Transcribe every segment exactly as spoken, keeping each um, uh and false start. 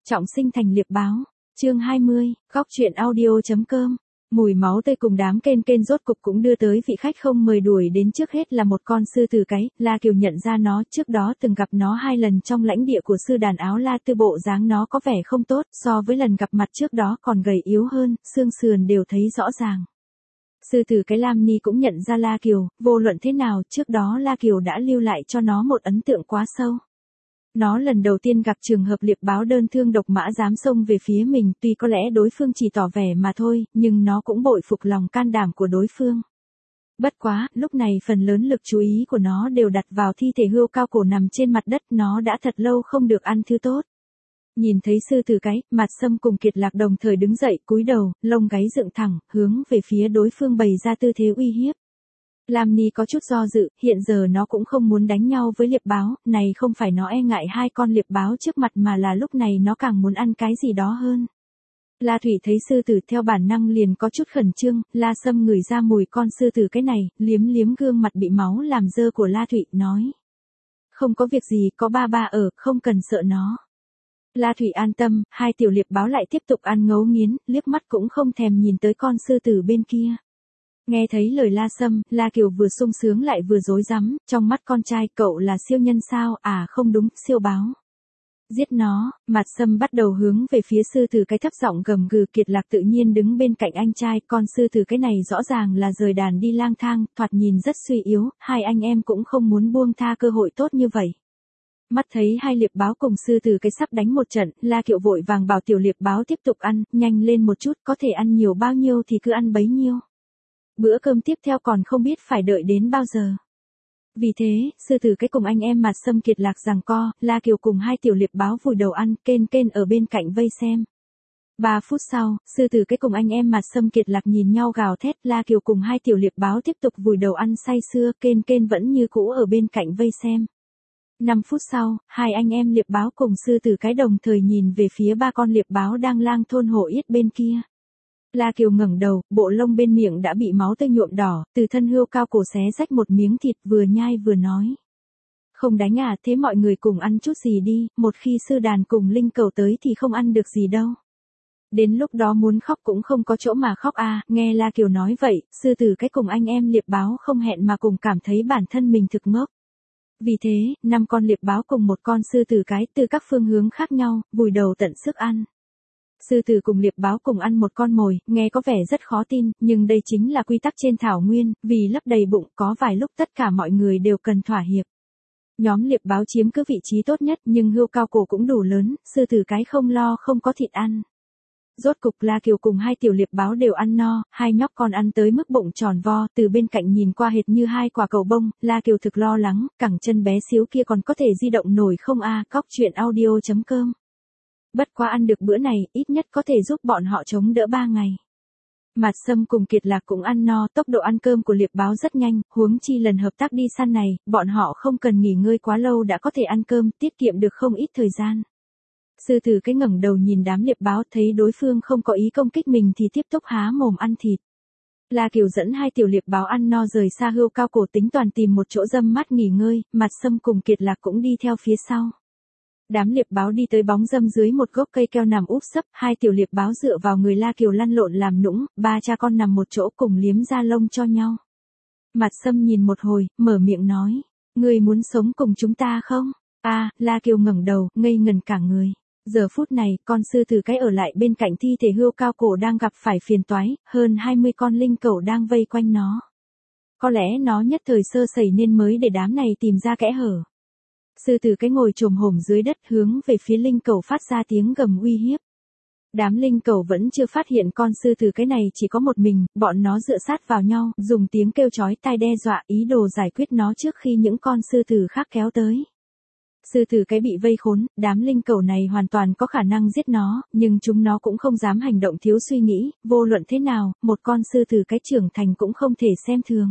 Trọng sinh thành liệp báo. Chương hai mươi, góc truyện audio.com. Mùi máu tươi cùng đám kên kên rốt cục cũng đưa tới vị khách không mời đuổi đến, trước hết là một con sư tử cái. La Kiều nhận ra nó, trước đó từng gặp nó hai lần trong lãnh địa của sư đàn áo La Tư, bộ dáng nó có vẻ không tốt, so với lần gặp mặt trước đó còn gầy yếu hơn, xương sườn đều thấy rõ ràng. Sư tử cái Lam Ni cũng nhận ra La Kiều, vô luận thế nào, trước đó La Kiều đã lưu lại cho nó một ấn tượng quá sâu. Nó lần đầu tiên gặp trường hợp liệp báo đơn thương độc mã dám xông về phía mình, tuy có lẽ đối phương chỉ tỏ vẻ mà thôi, nhưng nó cũng bội phục lòng can đảm của đối phương. Bất quá, lúc này phần lớn lực chú ý của nó đều đặt vào thi thể hươu cao cổ nằm trên mặt đất, nó đã thật lâu không được ăn thứ tốt. Nhìn thấy sư tử cái, Mặt Sâm cùng Kiệt Lạc đồng thời đứng dậy, cúi đầu, lông gáy dựng thẳng, hướng về phía đối phương bày ra tư thế uy hiếp. Lam Ni có chút do dự, hiện giờ nó cũng không muốn đánh nhau với liệp báo, này không phải nó e ngại hai con liệp báo trước mặt mà là lúc này nó càng muốn ăn cái gì đó hơn. La Thủy thấy sư tử theo bản năng liền có chút khẩn trương, La Sâm ngửi ra mùi con sư tử cái này, liếm liếm gương mặt bị máu làm dơ của La Thủy, nói. Không có việc gì, có ba ba ở, không cần sợ nó. La Thủy an tâm, hai tiểu liệp báo lại tiếp tục ăn ngấu nghiến, liếc mắt cũng không thèm nhìn tới con sư tử bên kia. Nghe thấy lời La Sâm, La Kiều vừa sung sướng lại vừa rối rắm, trong mắt con trai cậu là siêu nhân sao, à không đúng, siêu báo. Giết nó. Mặt Sâm bắt đầu hướng về phía sư tử cái, thấp giọng gầm gừ. Kiệt Lạc tự nhiên đứng bên cạnh anh trai, con sư tử cái này rõ ràng là rời đàn đi lang thang, thoạt nhìn rất suy yếu, hai anh em cũng không muốn buông tha cơ hội tốt như vậy. Mắt thấy hai liệp báo cùng sư tử cái sắp đánh một trận, La Kiều vội vàng bảo tiểu liệp báo tiếp tục ăn, nhanh lên một chút, có thể ăn nhiều bao nhiêu thì cứ ăn bấy nhiêu. Bữa cơm tiếp theo còn không biết phải đợi đến bao giờ. Vì thế, sư tử cái cùng anh em Mặt Sâm Kiệt Lạc giằng co, La Kiều cùng hai tiểu liệp báo vùi đầu ăn, kên kên ở bên cạnh vây xem. Ba phút sau, sư tử cái cùng anh em Mặt Sâm Kiệt Lạc nhìn nhau gào thét, La Kiều cùng hai tiểu liệp báo tiếp tục vùi đầu ăn say sưa, kên kên vẫn như cũ ở bên cạnh vây xem. Năm phút sau, hai anh em liệp báo cùng sư tử cái đồng thời nhìn về phía ba con liệp báo đang lang thôn hổ yết bên kia. La Kiều ngẩng đầu, bộ lông bên miệng đã bị máu tươi nhuộm đỏ, từ thân hươu cao cổ xé rách một miếng thịt, vừa nhai vừa nói. Không đánh à, thế mọi người cùng ăn chút gì đi, một khi sư đàn cùng linh cầu tới thì không ăn được gì đâu. Đến lúc đó muốn khóc cũng không có chỗ mà khóc à, nghe La Kiều nói vậy, sư tử cái cùng anh em liệp báo không hẹn mà cùng cảm thấy bản thân mình thực ngốc. Vì thế, năm con liệp báo cùng một con sư tử cái từ các phương hướng khác nhau, vùi đầu tận sức ăn. Sư tử cùng liệp báo cùng ăn một con mồi, nghe có vẻ rất khó tin, nhưng đây chính là quy tắc trên thảo nguyên, vì lấp đầy bụng có vài lúc tất cả mọi người đều cần thỏa hiệp. Nhóm liệp báo chiếm cứ vị trí tốt nhất nhưng hươu cao cổ cũng đủ lớn, sư tử cái không lo không có thịt ăn. Rốt cục La Kiều cùng hai tiểu liệp báo đều ăn no, hai nhóc con ăn tới mức bụng tròn vo, từ bên cạnh nhìn qua hệt như hai quả cầu bông, La Kiều thực lo lắng, cẳng chân bé xíu kia còn có thể di động nổi không a, góc truyện audio.com. Bất quá ăn được bữa này, ít nhất có thể giúp bọn họ chống đỡ ba ngày. Mặt Sâm cùng Kiệt Lạc cũng ăn no, tốc độ ăn cơm của liệp báo rất nhanh, huống chi lần hợp tác đi săn này, bọn họ không cần nghỉ ngơi quá lâu đã có thể ăn cơm, tiết kiệm được không ít thời gian. Sư tử cái ngẩng đầu nhìn đám liệp báo, thấy đối phương không có ý công kích mình thì tiếp tục há mồm ăn thịt. La Kiều dẫn hai tiểu liệp báo ăn no rời xa hươu cao cổ, tính toàn tìm một chỗ râm mát nghỉ ngơi, Mặt Sâm cùng Kiệt Lạc cũng đi theo phía sau. Đám liệp báo đi tới bóng râm dưới một gốc cây keo nằm úp sấp, hai tiểu liệp báo dựa vào người La Kiều lăn lộn làm nũng, ba cha con nằm một chỗ cùng liếm da lông cho nhau. Mặt Sâm nhìn một hồi, mở miệng nói, ngươi muốn sống cùng chúng ta không? A, à, La Kiều ngẩng đầu, ngây ngần cả người. Giờ phút này, con sư tử cái ở lại bên cạnh thi thể hươu cao cổ đang gặp phải phiền toái, hơn hai mươi con linh cẩu đang vây quanh nó. Có lẽ nó nhất thời sơ sẩy nên mới để đám này tìm ra kẽ hở. Sư tử cái ngồi chồm hổm dưới đất hướng về phía linh cẩu phát ra tiếng gầm uy hiếp. Đám linh cẩu vẫn chưa phát hiện con sư tử cái này chỉ có một mình, bọn nó dựa sát vào nhau, dùng tiếng kêu chói tai đe dọa, ý đồ giải quyết nó trước khi những con sư tử khác kéo tới. Sư tử cái bị vây khốn, đám linh cẩu này hoàn toàn có khả năng giết nó, nhưng chúng nó cũng không dám hành động thiếu suy nghĩ, vô luận thế nào, một con sư tử cái trưởng thành cũng không thể xem thường.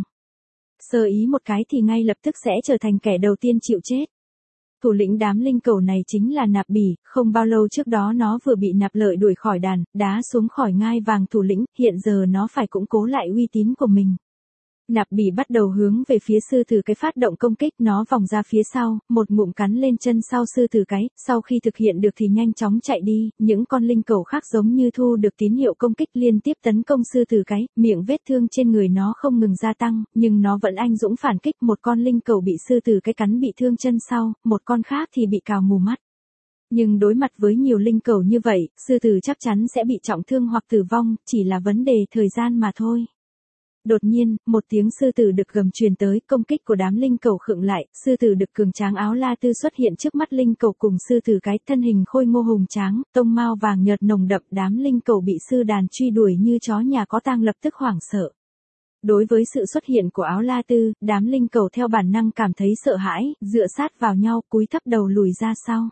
Sơ ý một cái thì ngay lập tức sẽ trở thành kẻ đầu tiên chịu chết. Thủ lĩnh đám linh cẩu này chính là Nạp Bỉ, không bao lâu trước đó nó vừa bị Nạp Lợi đuổi khỏi đàn, đá xuống khỏi ngai vàng thủ lĩnh, hiện giờ nó phải củng cố lại uy tín của mình. Nạp Bỉ bắt đầu hướng về phía sư tử cái phát động công kích, nó vòng ra phía sau, một ngụm cắn lên chân sau sư tử cái, sau khi thực hiện được thì nhanh chóng chạy đi, những con linh cẩu khác giống như thu được tín hiệu công kích liên tiếp tấn công sư tử cái, miệng vết thương trên người nó không ngừng gia tăng, nhưng nó vẫn anh dũng phản kích, một con linh cẩu bị sư tử cái cắn bị thương chân sau, một con khác thì bị cào mù mắt. Nhưng đối mặt với nhiều linh cẩu như vậy, sư tử chắc chắn sẽ bị trọng thương hoặc tử vong, chỉ là vấn đề thời gian mà thôi. Đột nhiên, một tiếng sư tử đực gầm truyền tới, công kích của đám linh cẩu khựng lại, sư tử đực cường tráng áo la tư xuất hiện trước mắt linh cẩu cùng sư tử cái, thân hình khôi ngô hùng tráng, tông mao vàng nhợt nồng đậm, đám linh cẩu bị sư đàn truy đuổi như chó nhà có tang lập tức hoảng sợ. Đối với sự xuất hiện của áo la tư, đám linh cẩu theo bản năng cảm thấy sợ hãi, dựa sát vào nhau, cúi thấp đầu lùi ra sau.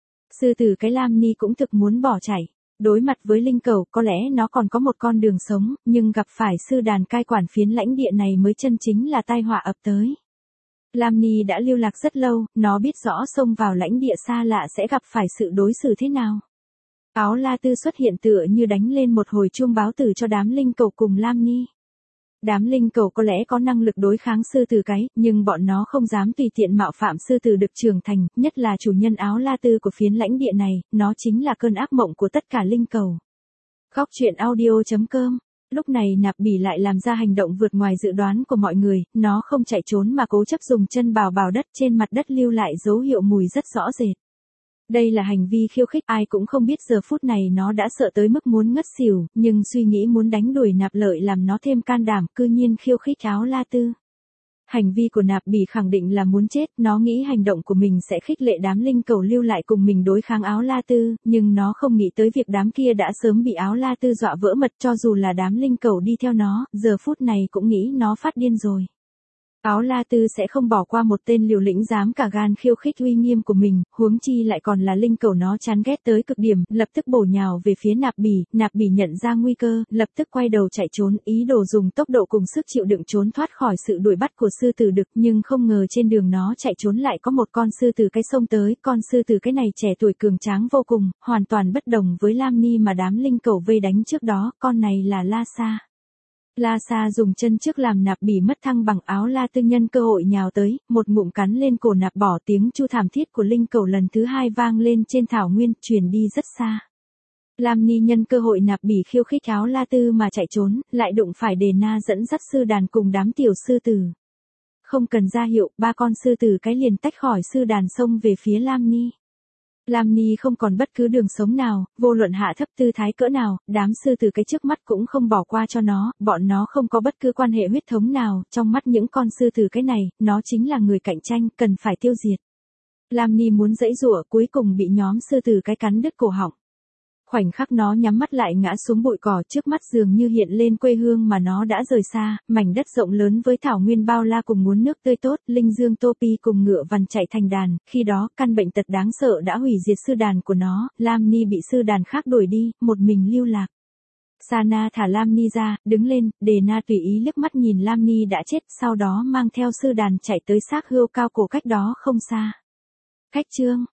Sư tử cái Lam Ni cũng thực muốn bỏ chạy. Đối mặt với linh cẩu, có lẽ nó còn có một con đường sống, nhưng gặp phải sư đàn cai quản phiến lãnh địa này mới chân chính là tai họa ập tới. Lam Ni đã lưu lạc rất lâu, nó biết rõ xông vào lãnh địa xa lạ sẽ gặp phải sự đối xử thế nào. Áo la tư xuất hiện tựa như đánh lên một hồi chuông báo tử cho đám linh cẩu cùng Lam Ni. Đám linh cẩu có lẽ có năng lực đối kháng sư tử cái, nhưng bọn nó không dám tùy tiện mạo phạm sư tử được trưởng thành, nhất là chủ nhân áo la tư của phiến lãnh địa này, nó chính là cơn ác mộng của tất cả linh cẩu. Góc truyện audio chấm com. Lúc này Nạp Bỉ lại làm ra hành động vượt ngoài dự đoán của mọi người, nó không chạy trốn mà cố chấp dùng chân bào bào đất trên mặt đất lưu lại dấu hiệu mùi rất rõ rệt. Đây là hành vi khiêu khích, ai cũng không biết giờ phút này nó đã sợ tới mức muốn ngất xỉu, nhưng suy nghĩ muốn đánh đuổi Nạp Lợi làm nó thêm can đảm, cư nhiên khiêu khích áo la tư. Hành vi của Nạp Bỉ khẳng định là muốn chết, nó nghĩ hành động của mình sẽ khích lệ đám linh cẩu lưu lại cùng mình đối kháng áo la tư, nhưng nó không nghĩ tới việc đám kia đã sớm bị áo la tư dọa vỡ mật, cho dù là đám linh cẩu đi theo nó, giờ phút này cũng nghĩ nó phát điên rồi. Áo la tư sẽ không bỏ qua một tên liều lĩnh dám cả gan khiêu khích uy nghiêm của mình, huống chi lại còn là linh cẩu nó chán ghét tới cực điểm, lập tức bổ nhào về phía Nạp Bỉ, Nạp Bỉ nhận ra nguy cơ, lập tức quay đầu chạy trốn, ý đồ dùng tốc độ cùng sức chịu đựng trốn thoát khỏi sự đuổi bắt của sư tử đực, nhưng không ngờ trên đường nó chạy trốn lại có một con sư tử cái xông tới, con sư tử cái này trẻ tuổi cường tráng vô cùng, hoàn toàn bất đồng với Lam Ni mà đám linh cẩu vây đánh trước đó, con này là La Sa. La Sa dùng chân trước làm Nạp Bỉ mất thăng bằng, áo la tư nhân cơ hội nhào tới, một ngụm cắn lên cổ Nạp bỏ, tiếng chu thảm thiết của linh cẩu lần thứ hai vang lên trên thảo nguyên, truyền đi rất xa. Lam Ni nhân cơ hội Nạp Bỉ khiêu khích áo la tư mà chạy trốn, lại đụng phải Đề Na dẫn dắt sư đàn cùng đám tiểu sư tử. Không cần ra hiệu, ba con sư tử cái liền tách khỏi sư đàn xông về phía Lam Ni. Lam Ni không còn bất cứ đường sống nào, vô luận hạ thấp tư thái cỡ nào, đám sư tử cái trước mắt cũng không bỏ qua cho nó, bọn nó không có bất cứ quan hệ huyết thống nào, trong mắt những con sư tử cái này, nó chính là người cạnh tranh, cần phải tiêu diệt. Lam Ni muốn giãy giụa, cuối cùng bị nhóm sư tử cái cắn đứt cổ họng. Khoảnh khắc nó nhắm mắt lại ngã xuống bụi cỏ, trước mắt dường như hiện lên quê hương mà nó đã rời xa, mảnh đất rộng lớn với thảo nguyên bao la cùng nguồn nước tươi tốt, linh dương tô pi cùng ngựa vằn chạy thành đàn, khi đó căn bệnh tật đáng sợ đã hủy diệt sư đàn của nó, Lam Ni bị sư đàn khác đuổi đi, một mình lưu lạc. Sana thả Lam Ni ra, đứng lên, Đề Na tùy ý liếc mắt nhìn Lam Ni đã chết, sau đó mang theo sư đàn chạy tới xác hươu cao cổ cách đó không xa. Cách chương